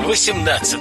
18.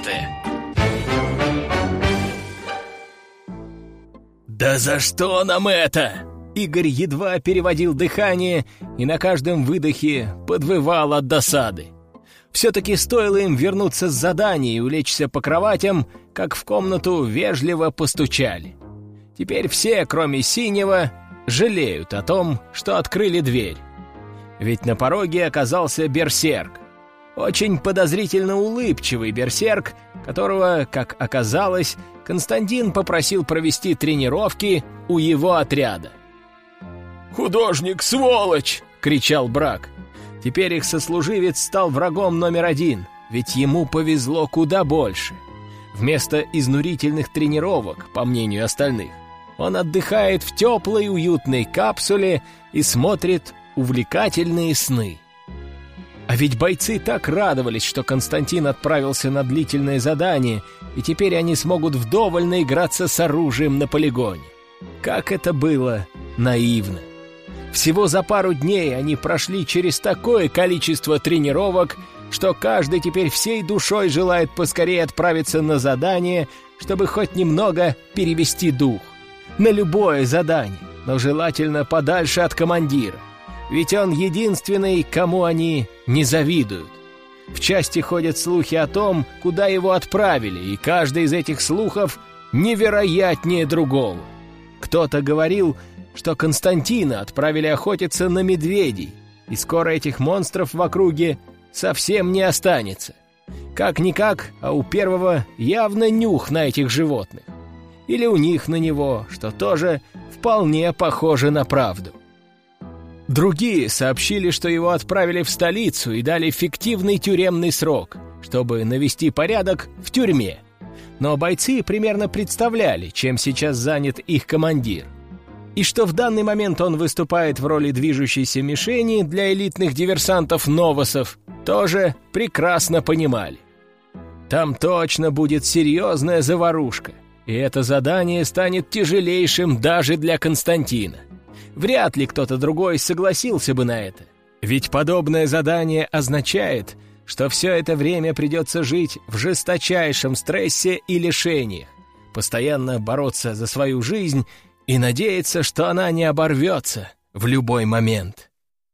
«Да за что нам это?» Игорь едва переводил дыхание и на каждом выдохе подвывал от досады. Все-таки стоило им вернуться с задания и улечься по кроватям, как в комнату вежливо постучали. Теперь все, кроме Синего, жалеют о том, что открыли дверь. Ведь на пороге оказался берсерк. Очень подозрительно улыбчивый берсерк, которого, как оказалось, Константин попросил провести тренировки у его отряда. «Художник, сволочь!» — кричал Брак. Теперь их сослуживец стал врагом номер один, ведь ему повезло куда больше. Вместо изнурительных тренировок, по мнению остальных, он отдыхает в теплой уютной капсуле и смотрит увлекательные сны. А ведь бойцы так радовались, что Константин отправился на длительное задание, и теперь они смогут вдоволь наиграться с оружием на полигоне. Как это было наивно! Всего за пару дней они прошли через такое количество тренировок, что каждый теперь всей душой желает поскорее отправиться на задание, чтобы хоть немного перевести дух. На любое задание, но желательно подальше от командира. Ведь он единственный, кому они не завидуют. В части ходят слухи о том, куда его отправили, и каждый из этих слухов невероятнее другого. Кто-то говорил, что Константина отправили охотиться на медведей, и скоро этих монстров в округе совсем не останется. Как-никак, а у первого явно нюх на этих животных. Или у них на него, что тоже вполне похоже на правду. Другие сообщили, что его отправили в столицу и дали фиктивный тюремный срок, чтобы навести порядок в тюрьме. Но бойцы примерно представляли, чем сейчас занят их командир. И что в данный момент он выступает в роли движущейся мишени для элитных диверсантов-новосов, тоже прекрасно понимали. Там точно будет серьезная заварушка, и это задание станет тяжелейшим даже для Константина. Вряд ли кто-то другой согласился бы на это, ведь подобное задание означает, что все это время придется жить в жесточайшем стрессе и лишениях, постоянно бороться за свою жизнь и надеяться, что она не оборвется в любой момент.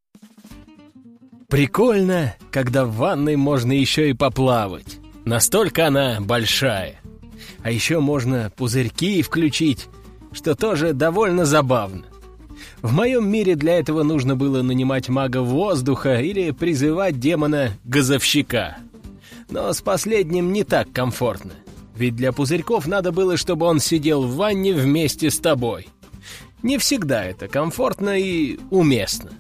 Прикольно, когда в ванной можно еще и поплавать. Настолько она большая. А еще можно пузырьки включить, что тоже довольно забавно. В моем мире для этого нужно было нанимать мага воздуха или призывать демона-газовщика. Но с последним не так комфортно. Ведь для пузырьков надо было, чтобы он сидел в ванне вместе с тобой. Не всегда это комфортно и уместно.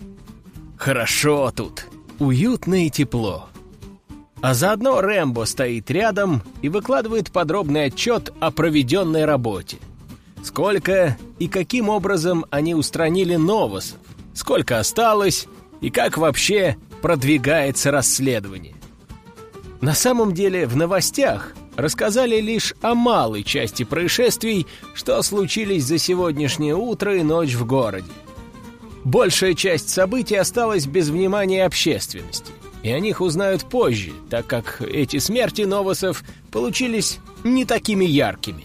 Хорошо тут, уютно и тепло. А заодно Рэмбо стоит рядом и выкладывает подробный отчет о проведенной работе. Сколько и каким образом они устранили новосов, сколько осталось и как вообще продвигается расследование. На самом деле в новостях рассказали лишь о малой части происшествий, что случились за сегодняшнее утро и ночь в городе. Большая часть событий осталась без внимания общественности, и о них узнают позже, так как эти смерти новосов получились не такими яркими.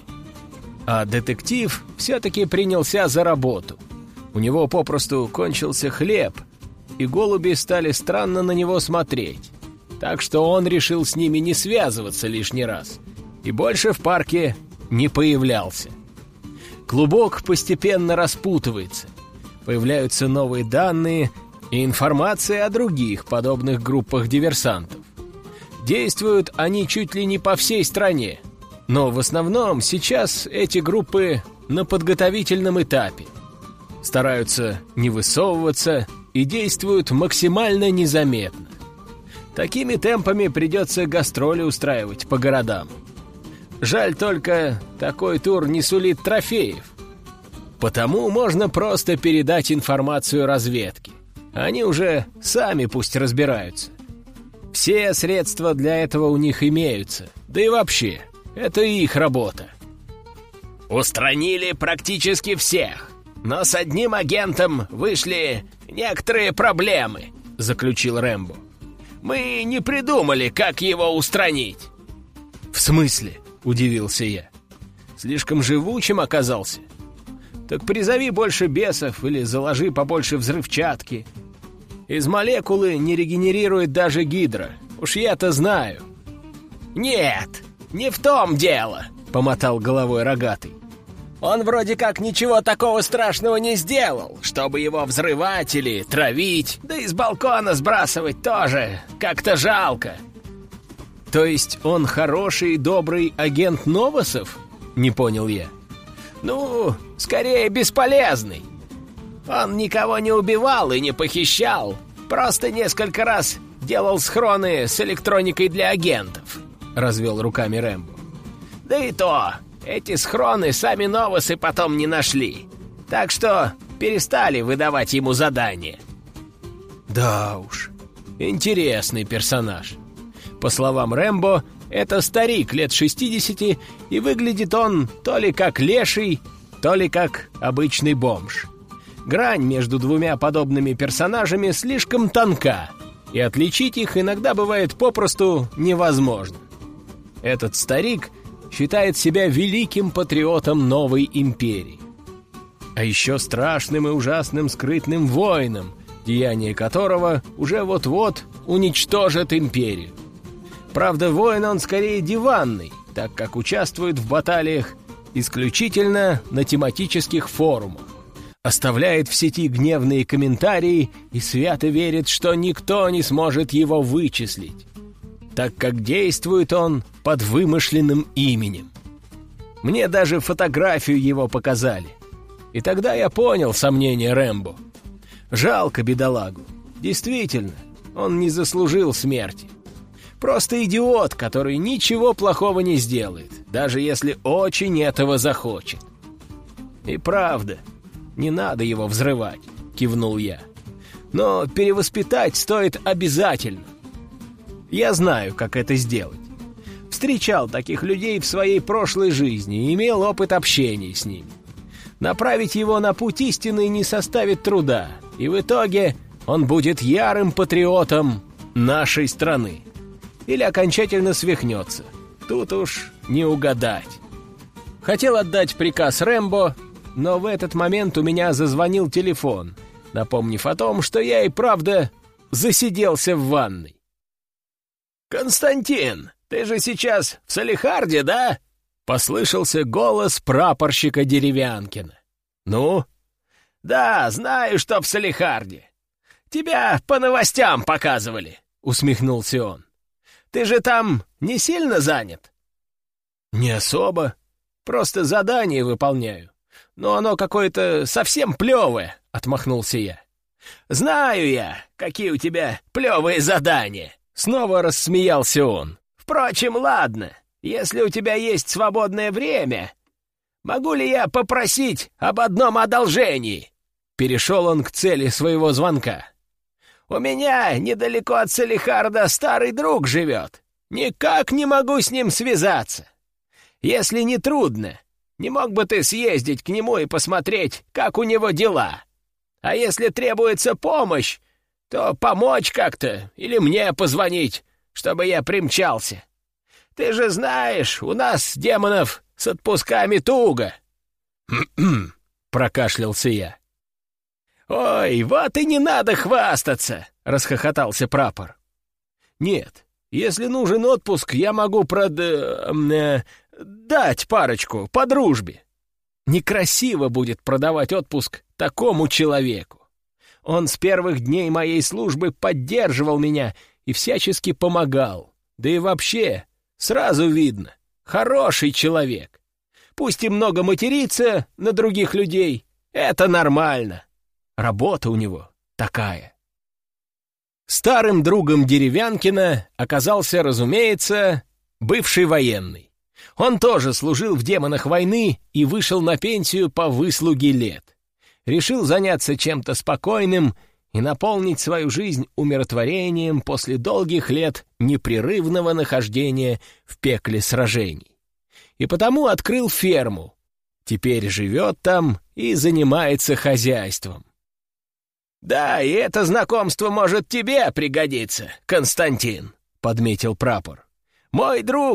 А детектив все-таки принялся за работу. У него попросту кончился хлеб, и голуби стали странно на него смотреть. Так что он решил с ними не связываться лишний раз и больше в парке не появлялся. Клубок постепенно распутывается. Появляются новые данные и информация о других подобных группах диверсантов. Действуют они чуть ли не по всей стране, но в основном сейчас эти группы на подготовительном этапе. Стараются не высовываться и действуют максимально незаметно. Такими темпами придется гастроли устраивать по городам. Жаль только, такой тур не сулит трофеев. Потому можно просто передать информацию разведке. Они уже сами пусть разбираются. Все средства для этого у них имеются. Да и вообще, это их работа. Устранили практически всех, но с одним агентом вышли некоторые проблемы, заключил Рэмбо. Мы не придумали, как его устранить. «В смысле?» — удивился я. «Слишком живучим оказался? Так призови больше бесов или заложи побольше взрывчатки. Из молекулы не регенерирует даже гидра. Уж я-то знаю». «Нет, не в том дело», — помотал головой Рогатый. «Он вроде как ничего такого страшного не сделал, чтобы его взрывать или травить, да и с балкона сбрасывать тоже как-то жалко». «То есть он хороший и добрый агент Новосов?» — не понял я. «Ну, скорее бесполезный. Он никого не убивал и не похищал, просто несколько раз делал схроны с электроникой для агентов», — развел руками Рэмбо. «Да и то, эти схроны сами Новосы потом не нашли, так что перестали выдавать ему задания». «Да уж, интересный персонаж. По словам Рэмбо, это старик лет 60, и выглядит он то ли как леший, то ли как обычный бомж. Грань между двумя подобными персонажами слишком тонка, и отличить их иногда бывает попросту невозможно. Этот старик считает себя великим патриотом новой империи. А еще страшным и ужасным скрытным воином, деяние которого уже вот-вот уничтожит империю. Правда, воин он скорее диванный, так как участвует в баталиях исключительно на тематических форумах, оставляет в сети гневные комментарии и свято верит, что никто не сможет его вычислить, так как действует он под вымышленным именем. Мне даже фотографию его показали, и тогда я понял сомнения Рэмбо. Жалко бедолагу. Действительно, он не заслужил смерти. Просто идиот, который ничего плохого не сделает, даже если очень этого захочет. «И правда, не надо его взрывать», — кивнул я. «Но перевоспитать стоит обязательно. Я знаю, как это сделать. Встречал таких людей в своей прошлой жизни и имел опыт общения с ними. Направить его на путь истины не составит труда, и в итоге он будет ярым патриотом нашей страны. Или окончательно свихнется. Тут уж не угадать». Хотел отдать приказ Рэмбо, но в этот момент у меня зазвонил телефон, напомнив о том, что я и правда засиделся в ванной. «Константин, ты же сейчас в Салехарде, да?» — послышался голос прапорщика Деревянкина. «Ну?» «Да, знаю, что в Салехарде. Тебя по новостям показывали», — усмехнулся он. «Ты же там не сильно занят?» «Не особо. Просто задание выполняю. Но оно какое-то совсем плевое», — отмахнулся я. «Знаю я, какие у тебя плевые задания», — снова рассмеялся он. «Впрочем, ладно, если у тебя есть свободное время, могу ли я попросить об одном одолжении?» Перешел он к цели своего звонка. «У меня недалеко от Салехарда старый друг живет. Никак не могу с ним связаться. Если не трудно, не мог бы ты съездить к нему и посмотреть, как у него дела? А если требуется помощь, то помочь как-то или мне позвонить, чтобы я примчался. Ты же знаешь, у нас, демонов, с отпусками туго». Прокашлялся я. «Ой, вот и не надо хвастаться!» — расхохотался прапор. «Нет, если нужен отпуск, я могу дать парочку по дружбе. Некрасиво будет продавать отпуск такому человеку. Он с первых дней моей службы поддерживал меня и всячески помогал. Да и вообще, сразу видно, хороший человек. Пусть и много матерится на других людей, это нормально. Работа у него такая». Старым другом Деревянкина оказался, разумеется, бывший военный. Он тоже служил в демонах войны и вышел на пенсию по выслуге лет. Решил заняться чем-то спокойным и наполнить свою жизнь умиротворением после долгих лет непрерывного нахождения в пекле сражений. И потому открыл ферму. Теперь живет там и занимается хозяйством. «Да, и это знакомство может тебе пригодиться, Константин», — подметил прапор. «Мой друг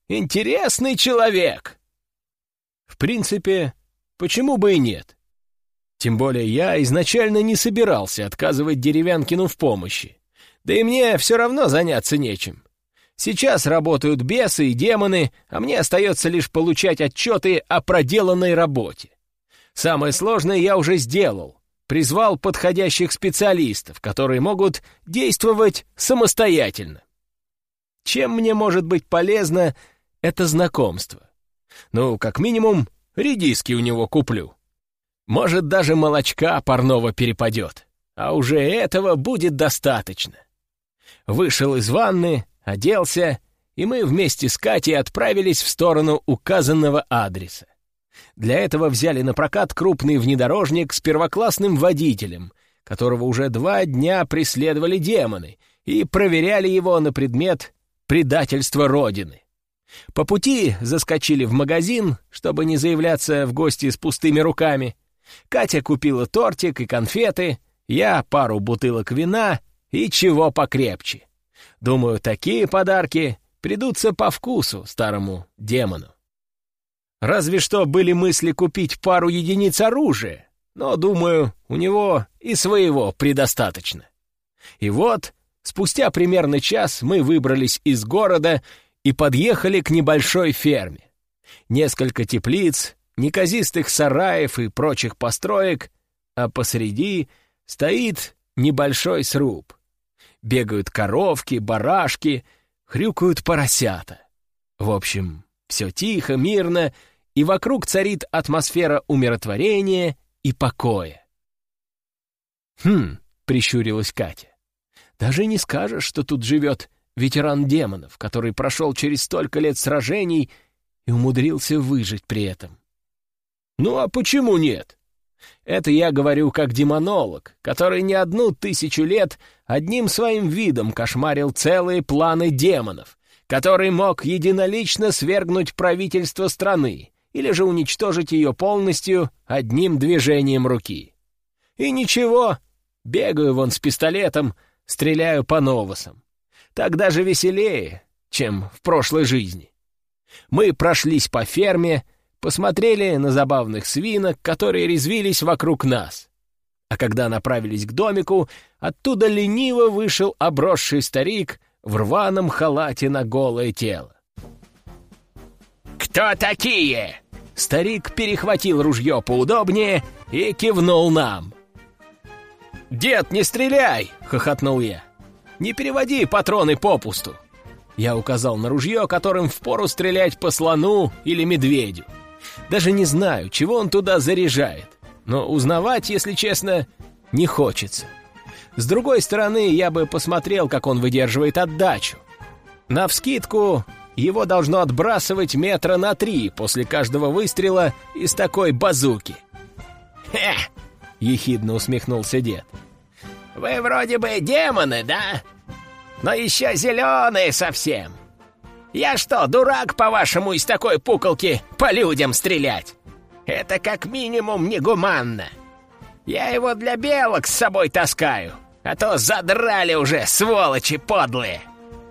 Интересный человек!» В принципе, почему бы и нет? Тем более я изначально не собирался отказывать Деревянкину в помощи. Да и мне все равно заняться нечем. Сейчас работают бесы и демоны, а мне остается лишь получать отчеты о проделанной работе. Самое сложное я уже сделал. Призвал подходящих специалистов, которые могут действовать самостоятельно. Чем мне может быть полезно это знакомство? Ну, как минимум, редиски у него куплю. Может, даже молочка парного перепадет. А уже этого будет достаточно. Вышел из ванны, оделся, и мы вместе с Катей отправились в сторону указанного адреса. Для этого взяли на прокат крупный внедорожник с первоклассным водителем, которого уже 2 дня преследовали демоны, и проверяли его на предмет предательства Родины. По пути заскочили в магазин, чтобы не заявляться в гости с пустыми руками. Катя купила тортик и конфеты, я пару бутылок вина и чего покрепче. Думаю, такие подарки придутся по вкусу старому демону. Разве что были мысли купить пару единиц оружия, но, думаю, у него и своего предостаточно. И вот, спустя примерно час мы выбрались из города и подъехали к небольшой ферме. Несколько теплиц, неказистых сараев и прочих построек, а посреди стоит небольшой сруб. Бегают коровки, барашки, хрюкают поросята. В общем, все тихо, мирно, и вокруг царит атмосфера умиротворения и покоя. Прищурилась Катя. «Даже не скажешь, что тут живет ветеран демонов, который прошел через столько лет сражений и умудрился выжить при этом». «Ну а почему нет? Это я говорю как демонолог, который не 1000 лет одним своим видом кошмарил целые планы демонов, который мог единолично свергнуть правительство страны или же уничтожить ее полностью одним движением руки. И ничего, бегаю вон с пистолетом, стреляю по новосам. Так даже веселее, чем в прошлой жизни. Мы прошлись по ферме, посмотрели на забавных свинок, которые резвились вокруг нас. А когда направились к домику, оттуда лениво вышел обросший старик в рваном халате на голое тело. «Кто такие?» Старик перехватил ружье поудобнее и кивнул нам. «Дед, не стреляй!» — хохотнул я. «Не переводи патроны попусту!» Я указал на ружье, которым впору стрелять по слону или медведю. Даже не знаю, чего он туда заряжает, но узнавать, если честно, не хочется. С другой стороны, я бы посмотрел, как он выдерживает отдачу. Навскидку, его должно отбрасывать 3 метра после каждого выстрела из такой базуки. «Хе!» — ехидно усмехнулся дед. «Вы вроде бы демоны, да? Но еще зеленые совсем. Я что, дурак, по-вашему, из такой пуколки по людям стрелять? Это как минимум негуманно. Я его для белок с собой таскаю, а то задрали уже, сволочи подлые!»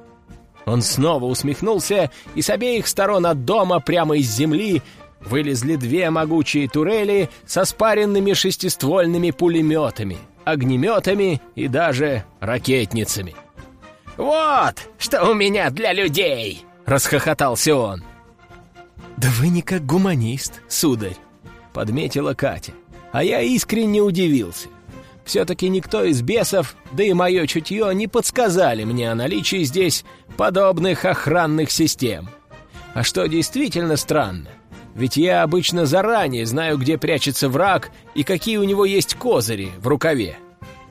Он снова усмехнулся, и с обеих сторон от дома прямо из земли вылезли 2 могучие турели со спаренными шестиствольными пулеметами, огнеметами и даже ракетницами. «Вот, что у меня для людей!» — расхохотался он. «Да вы не как гуманист, сударь», — подметила Катя, а я искренне удивился. Все-таки никто из бесов, да и мое чутье не подсказали мне о наличии здесь подобных охранных систем. А что действительно странно, ведь я обычно заранее знаю, где прячется враг и какие у него есть козыри в рукаве.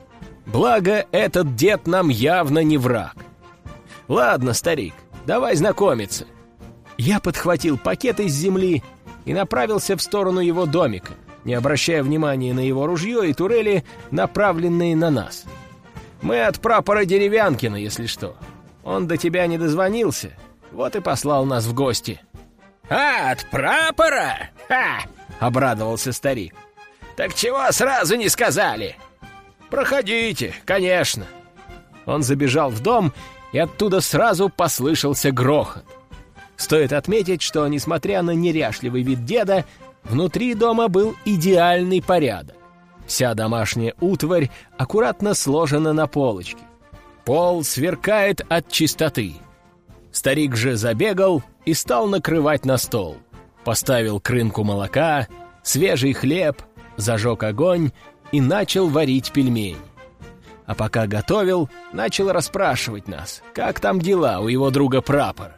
Благо, этот дед нам явно не враг. Ладно, старик, давай знакомиться. Я подхватил пакет из земли и направился в сторону его домика, не обращая внимания на его ружье и турели, направленные на нас. Мы от прапора Деревянкина, если что. Он до тебя не дозвонился, вот и послал нас в гости». «А, от прапора? Ха!» — обрадовался старик. «Так чего сразу не сказали?» «Проходите, конечно». Он забежал в дом, и оттуда сразу послышался грохот. Стоит отметить, что, несмотря на неряшливый вид деда, внутри дома был идеальный порядок. Вся домашняя утварь аккуратно сложена на полочке. Пол сверкает от чистоты. Старик же забегал и стал накрывать на стол. Поставил крынку молока, свежий хлеб, зажег огонь и начал варить пельмени. А пока готовил, начал расспрашивать нас, как там дела у его друга Прапора.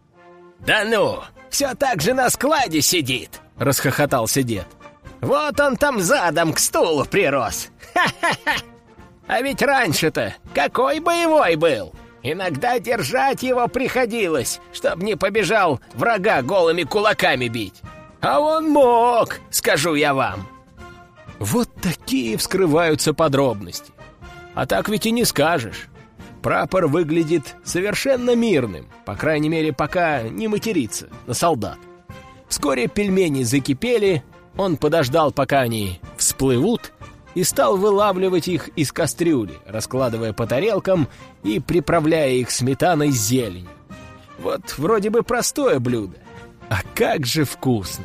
«Да ну, все так же на складе сидит!» — расхохотался дед. «Вот он там задом к стулу прирос! Ха-ха-ха! А ведь раньше-то какой боевой был! Иногда держать его приходилось, чтоб не побежал врага голыми кулаками бить! А он мог, скажу я вам!» Вот такие вскрываются подробности. А так ведь и не скажешь. Прапор выглядит совершенно мирным, по крайней мере, пока не матерится на солдат. Вскоре пельмени закипели, он подождал, пока они всплывут, и стал вылавливать их из кастрюли, раскладывая по тарелкам и приправляя их сметаной с зеленью. Вот вроде бы простое блюдо, а как же вкусно!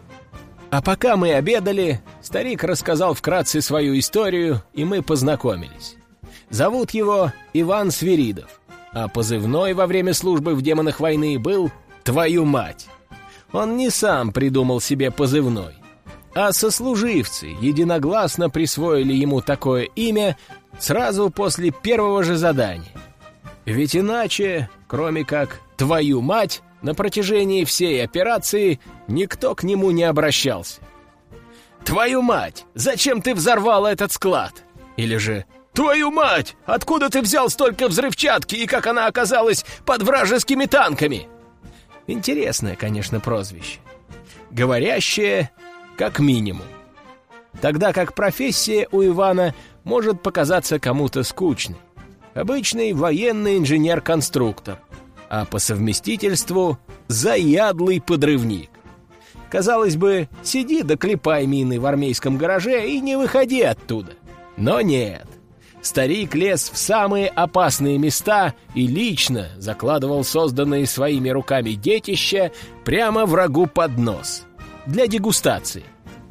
А пока мы обедали, старик рассказал вкратце свою историю, и мы познакомились. Зовут его Иван Свиридов, а позывной во время службы в «Демонах войны» был «Твою мать». Он не сам придумал себе позывной, а сослуживцы единогласно присвоили ему такое имя сразу после первого же задания. Ведь иначе, кроме как «Твою мать», на протяжении всей операции никто к нему не обращался. «Твою мать, зачем ты взорвала этот склад?» Или же «Твою мать, откуда ты взял столько взрывчатки и как она оказалась под вражескими танками?» Интересное, конечно, прозвище. Говорящее, как минимум. Тогда как профессия у Ивана может показаться кому-то скучной. Обычный военный инженер-конструктор, а по совместительству заядлый подрывник. Казалось бы, сиди да клепай мины в армейском гараже и не выходи оттуда. Но нет. Старик лез в самые опасные места и лично закладывал созданные своими руками детища прямо врагу под нос. Для дегустации.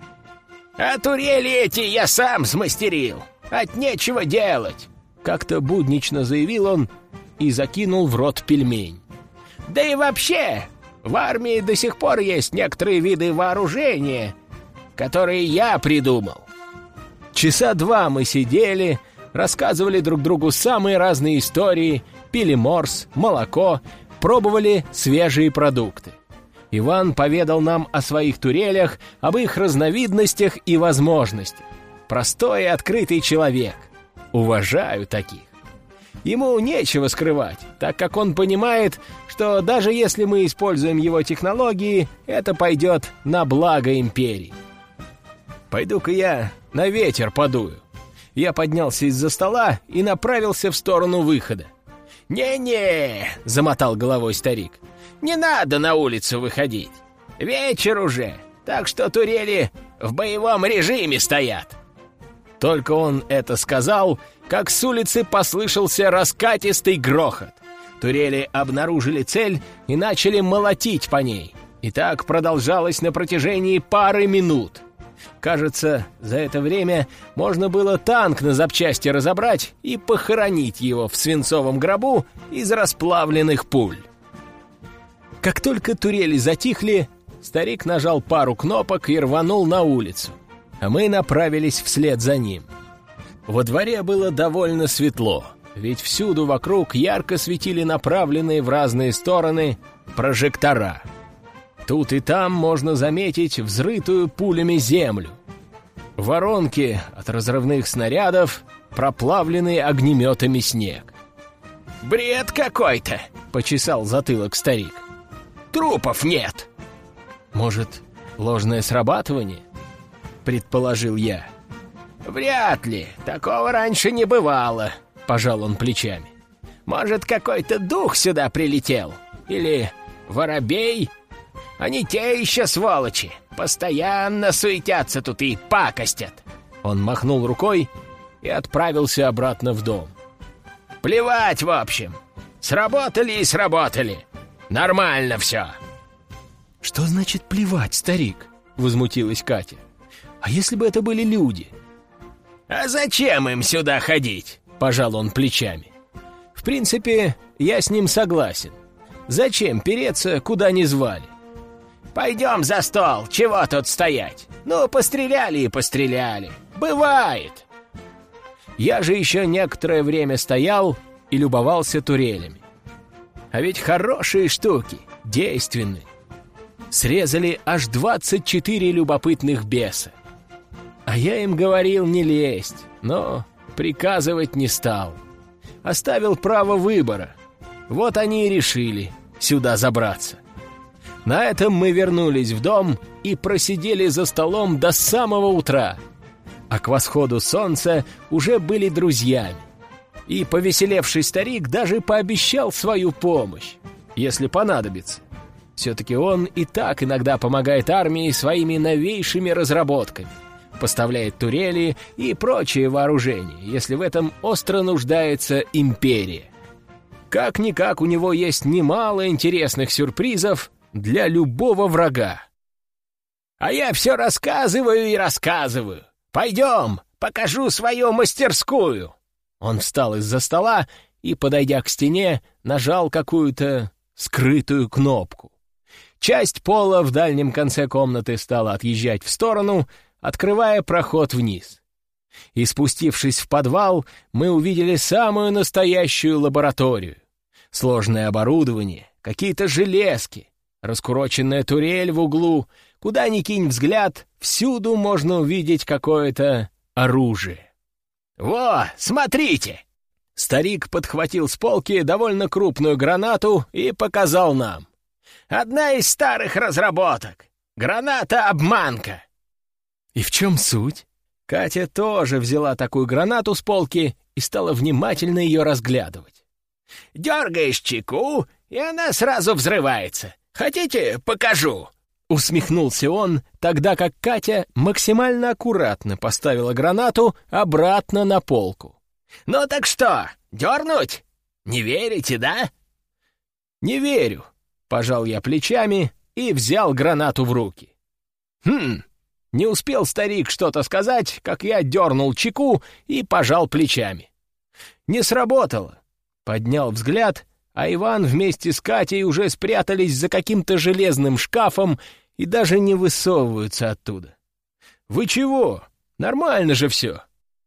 «А турели эти я сам смастерил. От нечего делать!» Как-то буднично заявил он и закинул в рот пельмень. «Да и вообще, в армии до сих пор есть некоторые виды вооружения, которые я придумал». Часа два мы сидели, рассказывали друг другу самые разные истории, пили морс, молоко, пробовали свежие продукты. Иван поведал нам о своих турелях, об их разновидностях и возможностях. Простой и открытый человек. Уважаю таких. Ему нечего скрывать, так как он понимает, что даже если мы используем его технологии, это пойдет на благо империи. Пойду-ка я на ветер подую. Я поднялся из-за стола и направился в сторону выхода. «Не-не», — замотал головой старик, — «не надо на улицу выходить. Вечер уже, так что турели в боевом режиме стоят». Только он это сказал, как с улицы послышался раскатистый грохот. Турели обнаружили цель и начали молотить по ней. И так продолжалось на протяжении пары минут. Кажется, за это время можно было танк на запчасти разобрать и похоронить его в свинцовом гробу из расплавленных пуль. Как только турели затихли, старик нажал пару кнопок и рванул на улицу, а мы направились вслед за ним. Во дворе было довольно светло, ведь всюду вокруг ярко светили направленные в разные стороны прожектора. Тут и там можно заметить взрытую пулями землю. Воронки от разрывных снарядов, проплавленный огнеметами снег. «Бред какой-то!» — почесал затылок старик. «Трупов нет!» «Может, ложное срабатывание?» — предположил я. «Вряд ли. Такого раньше не бывало», — пожал он плечами. «Может, какой-то дух сюда прилетел? Или воробей? Они те еще сволочи. Постоянно суетятся тут и пакостят». Он махнул рукой и отправился обратно в дом. «Плевать, в общем. Сработали и сработали. Нормально все. «Что значит плевать, старик?» — возмутилась Катя. «А если бы это были люди?» «А зачем им сюда ходить?» — пожал он плечами. «В принципе, я с ним согласен. Зачем переться, куда не звали?» «Пойдем за стол, чего тут стоять? Ну, постреляли и постреляли. Бывает!» Я же еще некоторое время стоял и любовался турелями. А ведь хорошие штуки, действенные. Срезали аж 24 любопытных беса. А я им говорил не лезть, но приказывать не стал. Оставил право выбора. Вот они и решили сюда забраться. На этом мы вернулись в дом и просидели за столом до самого утра. А к восходу солнца уже были друзьями. И повеселевший старик даже пообещал свою помощь, если понадобится. Все-таки он и так иногда помогает армии своими новейшими разработками. Поставляет турели и прочее вооружение, если в этом остро нуждается империя. Как-никак у него есть немало интересных сюрпризов для любого врага. «А я все рассказываю и рассказываю. Пойдем, покажу свою мастерскую!» Он встал из-за стола и, подойдя к стене, нажал какую-то скрытую кнопку. Часть пола в дальнем конце комнаты стала отъезжать в сторону, открывая проход вниз. И спустившись в подвал, мы увидели самую настоящую лабораторию. Сложное оборудование, какие-то железки, раскуроченная турель в углу. Куда ни кинь взгляд, всюду можно увидеть какое-то оружие. «Во, смотрите!» Старик подхватил с полки довольно крупную гранату и показал нам. «Одна из старых разработок. Граната-обманка». «И в чем суть?» Катя тоже взяла такую гранату с полки и стала внимательно ее разглядывать. «Дергаешь чеку, и она сразу взрывается. Хотите, покажу?» Усмехнулся он, тогда как Катя максимально аккуратно поставила гранату обратно на полку. «Ну так что, дернуть? Не верите, да?» «Не верю», — пожал я плечами и взял гранату в руки. Не успел старик что-то сказать, как я дернул чеку и пожал плечами. Не сработало. Поднял взгляд, а Иван вместе с Катей уже спрятались за каким-то железным шкафом и даже не высовываются оттуда. «Вы чего? Нормально же все!»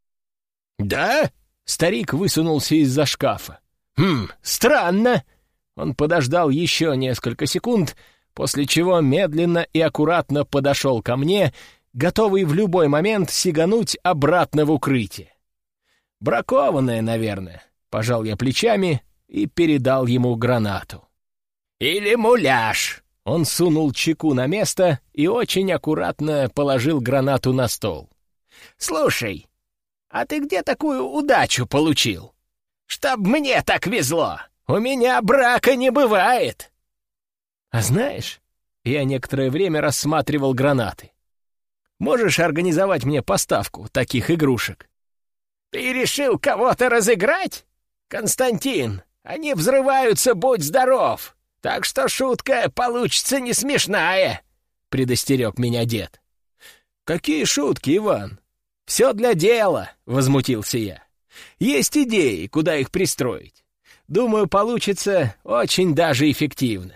«Да?» — старик высунулся из-за шкафа. Странно!» Он подождал еще несколько секунд, после чего медленно и аккуратно подошел ко мне, готовый в любой момент сигануть обратно в укрытие. «Бракованное, наверное», — пожал я плечами и передал ему гранату. «Или муляж!» Он сунул чеку на место и очень аккуратно положил гранату на стол. «Слушай, а ты где такую удачу получил? Чтоб мне так везло! У меня брака не бывает!» «А знаешь, я некоторое время рассматривал гранаты. Можешь организовать мне поставку таких игрушек?» «Ты решил кого-то разыграть? Константин, они взрываются, будь здоров! Так что шутка получится не смешная!» — предостерег меня дед. «Какие шутки, Иван? Все для дела!» — возмутился я. «Есть идеи, куда их пристроить. Думаю, получится очень даже эффективно».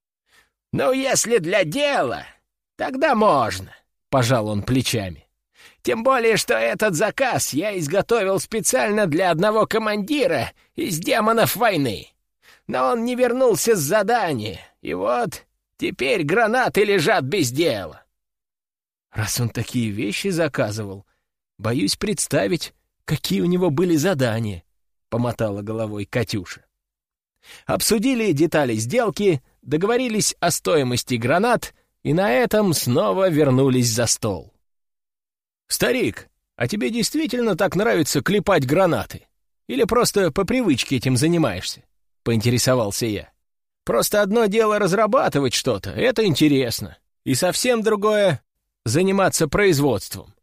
«Ну, если для дела, тогда можно», — пожал он плечами. «Тем более, что этот заказ я изготовил специально для одного командира из демонов войны. Но он не вернулся с задания, и вот теперь гранаты лежат без дела». «Раз он такие вещи заказывал, боюсь представить, какие у него были задания», — помотала головой Катюша. Обсудили детали сделки, договорились о стоимости гранат и на этом снова вернулись за стол. «Старик, а тебе действительно так нравится клепать гранаты? Или просто по привычке этим занимаешься?» — поинтересовался я. «Просто одно дело разрабатывать что-то, это интересно, и совсем другое — заниматься производством».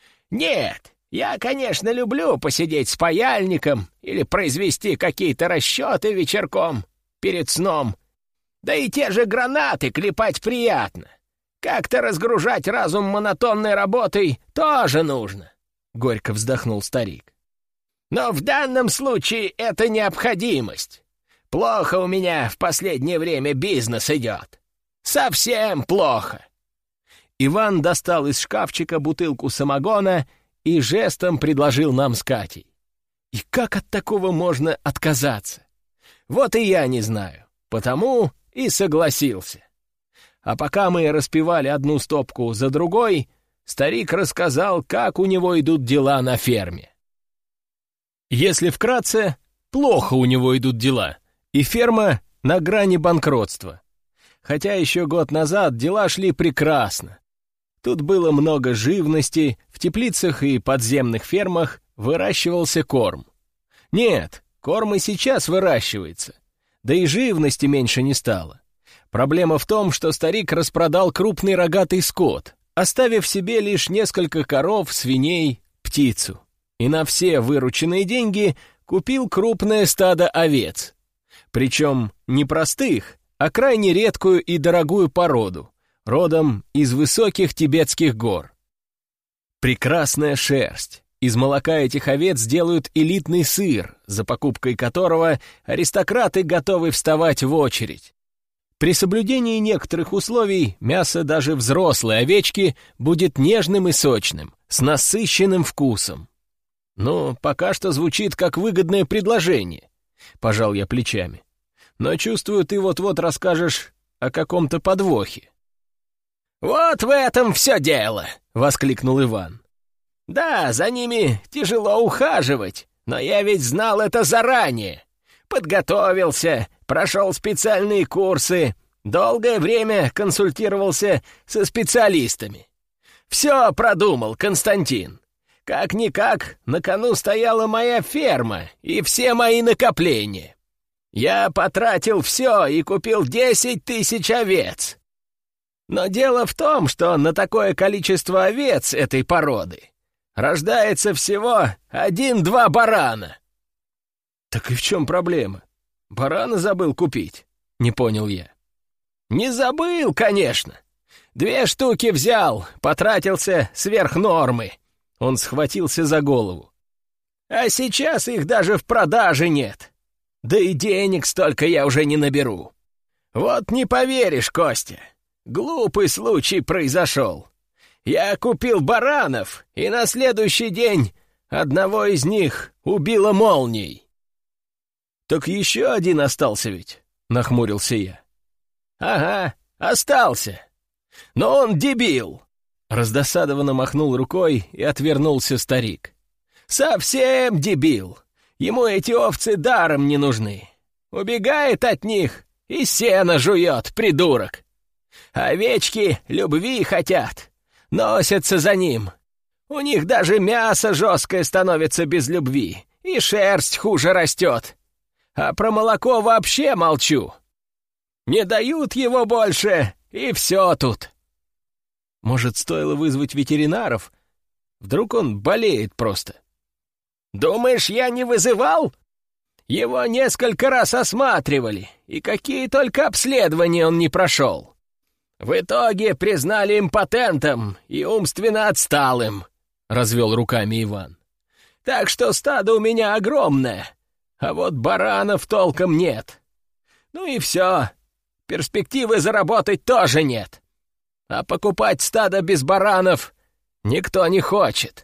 «Нет, я, конечно, люблю посидеть с паяльником или произвести какие-то расчеты вечерком перед сном. Да и те же гранаты клепать приятно. Как-то разгружать разум монотонной работой тоже нужно», — горько вздохнул старик. «Но в данном случае это необходимость. Плохо у меня в последнее время бизнес идет. Совсем плохо». Иван достал из шкафчика бутылку самогона и жестом предложил нам с Катей. И как от такого можно отказаться? Вот и я не знаю, потому и согласился. А пока мы распивали одну стопку за другой, старик рассказал, как у него идут дела на ферме. Если вкратце, плохо у него идут дела, и ферма на грани банкротства. Хотя еще год назад дела шли прекрасно. Тут было много живности, в теплицах и подземных фермах выращивался корм. Нет, корм и сейчас выращивается, да и живности меньше не стало. Проблема в том, что старик распродал крупный рогатый скот, оставив себе лишь несколько коров, свиней, птицу. И на все вырученные деньги купил крупное стадо овец. Причем не простых, а крайне редкую и дорогую породу, родом из высоких тибетских гор. Прекрасная шерсть. Из молока этих овец делают элитный сыр, за покупкой которого аристократы готовы вставать в очередь. При соблюдении некоторых условий мясо даже взрослой овечки будет нежным и сочным, с насыщенным вкусом. Ну, пока что звучит как выгодное предложение, пожал я плечами. Но чувствую, ты вот-вот расскажешь о каком-то подвохе. «Вот в этом все дело!» — воскликнул Иван. «Да, за ними тяжело ухаживать, но я ведь знал это заранее. Подготовился, прошел специальные курсы, долгое время консультировался со специалистами. Все продумал, Константин. Как-никак, на кону стояла моя ферма и все мои накопления. Я потратил все и купил 10 тысяч овец. Но дело в том, что на такое количество овец этой породы рождается всего 1-2 барана». «Так и в чем проблема? Барана забыл купить?» — не понял я. «Не забыл, конечно. 2 штуки взял, потратился сверх нормы». Он схватился за голову. «А сейчас их даже в продаже нет. Да и денег столько я уже не наберу. Вот не поверишь, Костя, глупый случай произошел. Я купил баранов, и на следующий день одного из них убило молнией». «Так еще один остался ведь?» — нахмурился я. «Ага, остался. Но он дебил!» Раздосадованно махнул рукой и отвернулся старик. «Совсем дебил! Ему эти овцы даром не нужны. Убегает от них и сено жует, придурок. Овечки любви хотят, носятся за ним. У них даже мясо жесткое становится без любви, и шерсть хуже растет. А про молоко вообще молчу. Не дают его больше, и все тут». «Может, стоило вызвать ветеринаров? Вдруг он болеет просто?» «Думаешь, я не вызывал? Его несколько раз осматривали, и какие только обследования он не прошел. В итоге признали импотентом и умственно отсталым», — развел руками Иван. «Так что стадо у меня огромное, а вот баранов толком нет. Ну и все, перспективы заработать тоже нет. А покупать стадо без баранов никто не хочет».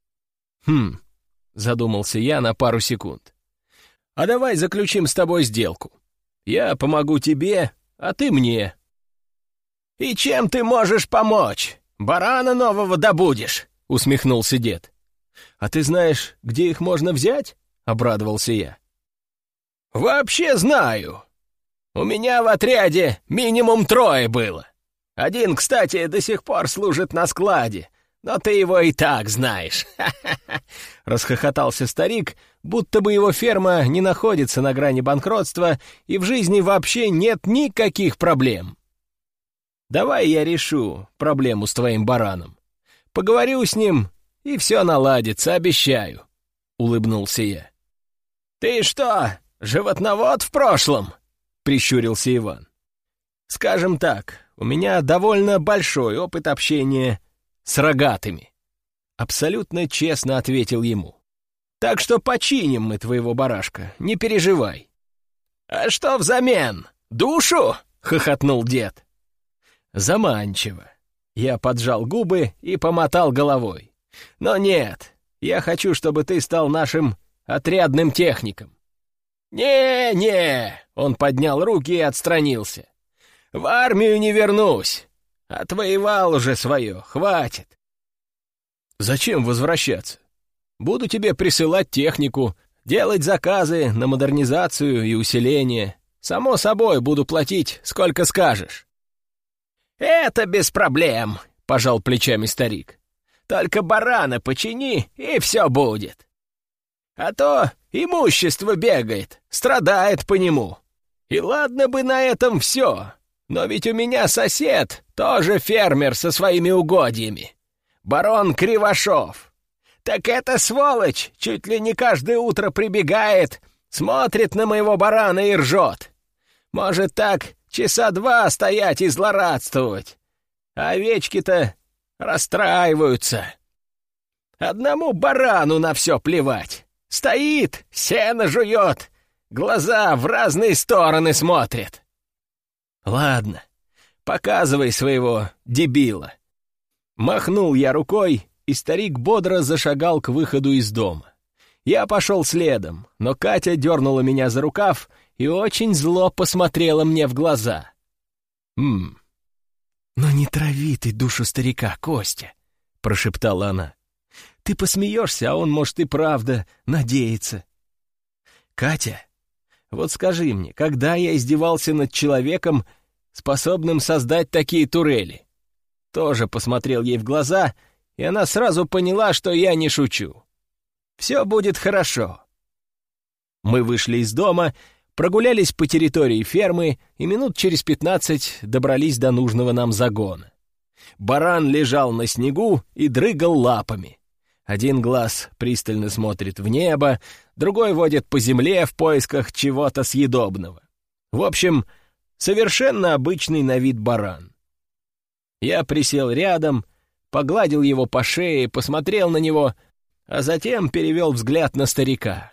Задумался я на пару секунд. «А давай заключим с тобой сделку. Я помогу тебе, а ты мне». «И чем ты можешь помочь? Барана нового добудешь», — усмехнулся дед. «А ты знаешь, где их можно взять?» — обрадовался я. «Вообще знаю. У меня в отряде минимум 3 было. Один, кстати, до сих пор служит на складе, но ты его и так знаешь». Расхохотался старик, будто бы его ферма не находится на грани банкротства и в жизни вообще нет никаких проблем. «Давай я решу проблему с твоим бараном. Поговорю с ним, и все наладится, обещаю», — улыбнулся я. «Ты что, животновод в прошлом?» — прищурился Иван. Скажем так, у меня довольно большой опыт общения с рогатыми. Абсолютно честно ответил ему. Так что починим мы твоего барашка, не переживай. А что взамен? Душу? Хохотнул дед. Заманчиво. Я поджал губы и помотал головой. Но нет, я хочу, чтобы ты стал нашим отрядным техником. «Не-не!» — он поднял руки и отстранился. «В армию не вернусь. Отвоевал уже свое, хватит». «Зачем возвращаться? Буду тебе присылать технику, делать заказы на модернизацию и усиление. Само собой, буду платить, сколько скажешь». «Это без проблем», — пожал плечами старик. «Только барана почини, и все будет. А то имущество бегает, страдает по нему. И ладно бы на этом все, но ведь у меня сосед, тоже фермер со своими угодьями. Барон Кривошов. Так эта сволочь чуть ли не каждое утро прибегает, смотрит на моего барана и ржет. Может так часа 2 стоять и злорадствовать. А овечки-то расстраиваются. Одному барану на все плевать. Стоит, сено жует, глаза в разные стороны смотрит. Ладно, показывай своего дебила. Махнул я рукой, и старик бодро зашагал к выходу из дома. Я пошел следом, но Катя дернула меня за рукав и очень зло посмотрела мне в глаза. «Ну не трави ты душу старика, Костя», — прошептала она. «Ты посмеешься, а он, может, и правда надеется». «Катя, вот скажи мне, когда я издевался над человеком, способным создать такие турели?» Тоже посмотрел ей в глаза, и она сразу поняла, что я не шучу. «Все будет хорошо». Мы вышли из дома, прогулялись по территории фермы и минут через 15 добрались до нужного нам загона. Баран лежал на снегу и дрыгал лапами. Один глаз пристально смотрит в небо, другой водит по земле в поисках чего-то съедобного. В общем, совершенно обычный на вид баран. Я присел рядом, погладил его по шее, посмотрел на него, а затем перевел взгляд на старика.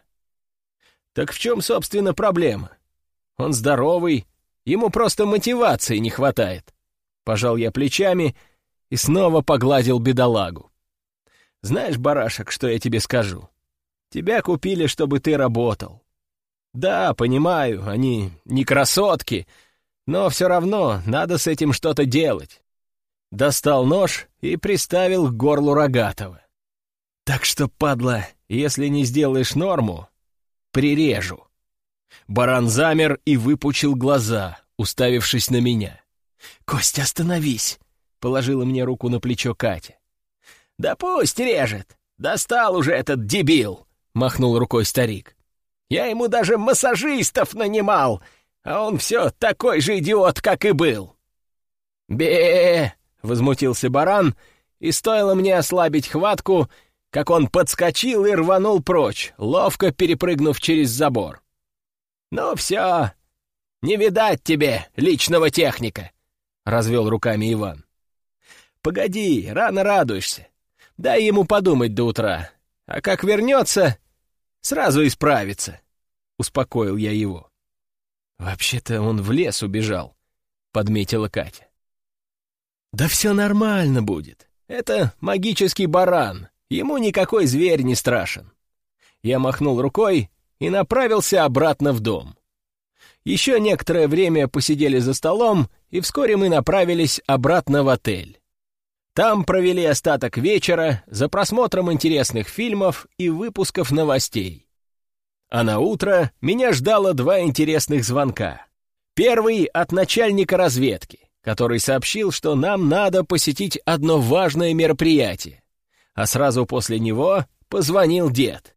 Так в чем, собственно, проблема? Он здоровый, ему просто мотивации не хватает. Пожал я плечами и снова погладил бедолагу. Знаешь, барашек, что я тебе скажу? Тебя купили, чтобы ты работал. Да, понимаю, они не красотки, но все равно надо с этим что-то делать. Достал нож и приставил к горлу Рогатого. Так что, падла, если не сделаешь норму, прирежу. Баран замер и выпучил глаза, уставившись на меня. «Костя, остановись!» — положила мне руку на плечо Катя. «Да пусть режет! Достал уже этот дебил!» — махнул рукой старик. «Я ему даже массажистов нанимал, а он все такой же идиот, как и был!» «Бе!» — возмутился баран, и стоило мне ослабить хватку, как он подскочил и рванул прочь, ловко перепрыгнув через забор. «Ну все, не видать тебе личного техника!» — развел руками Иван. «Погоди, рано радуешься. Дай ему подумать до утра, а как вернется, сразу исправится», — успокоил я его. «Вообще-то он в лес убежал», — подметила Катя. «Да все нормально будет. Это магический баран, ему никакой зверь не страшен». Я махнул рукой и направился обратно в дом. Еще некоторое время посидели за столом, и вскоре мы направились обратно в отель. Там провели остаток вечера за просмотром интересных фильмов и выпусков новостей. А на утро меня ждало 2 интересных звонка. Первый от начальника разведки, который сообщил, что нам надо посетить одно важное мероприятие. А сразу после него позвонил дед.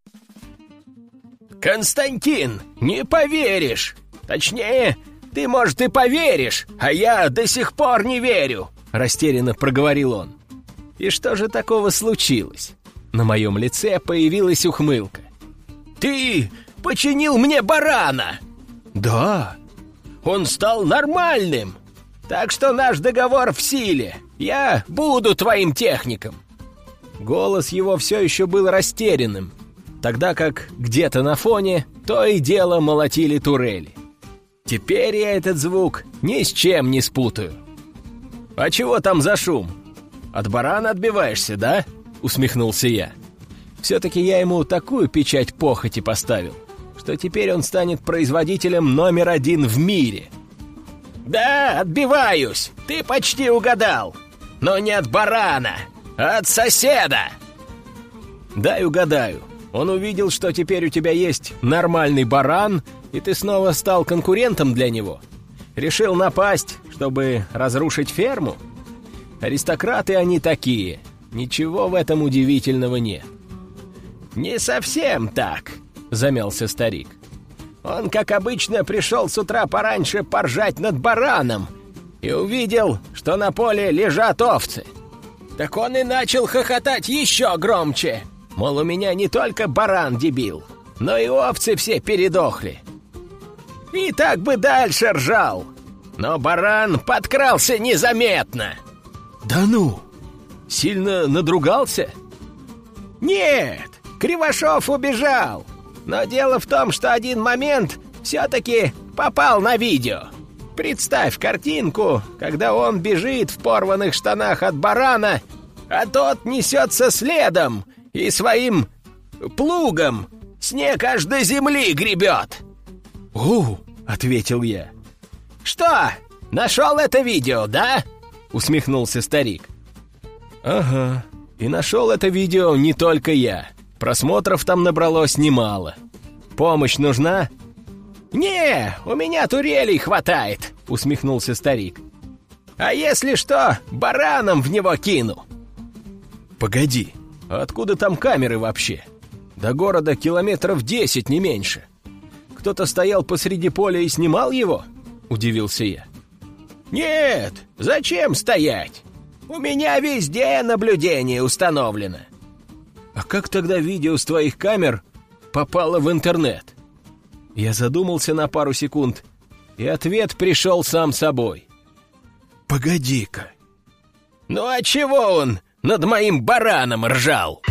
«Константин, не поверишь! Точнее, ты, может, и поверишь, а я до сих пор не верю!» Растерянно проговорил он. «И что же такого случилось?» На моем лице появилась ухмылка. «Ты починил мне барана!» «Да!» «Он стал нормальным! Так что наш договор в силе. Я буду твоим техником». Голос его все еще был растерянным, тогда как где-то на фоне то и дело молотили турели. Теперь я этот звук ни с чем не спутаю. «А чего там за шум? От барана отбиваешься, да?» — усмехнулся я. Все-таки я ему такую печать похоти поставил, что теперь он станет производителем номер 1 в мире. «Да, отбиваюсь, ты почти угадал. Но не от барана, а от соседа». «Дай угадаю. Он увидел, что теперь у тебя есть нормальный баран, и ты снова стал конкурентом для него. Решил напасть, чтобы разрушить ферму? Аристократы они такие. Ничего в этом удивительного нет». «Не совсем так», — замялся старик. «Он, как обычно, пришел с утра пораньше поржать над бараном и увидел, что на поле лежат овцы. Так он и начал хохотать еще громче. Мол, у меня не только баран дебил, но и овцы все передохли. И так бы дальше ржал. Но баран подкрался незаметно». «Да ну! Сильно надругался?» «Нет, Кривошов убежал. Но дело в том, что один момент все-таки попал на видео. Представь картинку, когда он бежит в порванных штанах от барана, а тот несется следом и своим плугом снег аж до земли гребет». «О!» — ответил я. «Что, нашел это видео, да?» — усмехнулся старик. «Ага, и нашел это видео не только я. Просмотров там набралось немало. Помощь нужна?» «Не, у меня турелей хватает», — усмехнулся старик. «А если что, бараном в него кину». «Погоди, а откуда там камеры вообще? До города километров 10, не меньше. Кто-то стоял посреди поля и снимал его?» — удивился я. «Нет, зачем стоять? У меня везде наблюдение установлено». «А как тогда видео с твоих камер попало в интернет?» Я задумался на пару секунд, и ответ пришел сам собой. «Погоди-ка. Ну а чего он над моим бараном ржал?»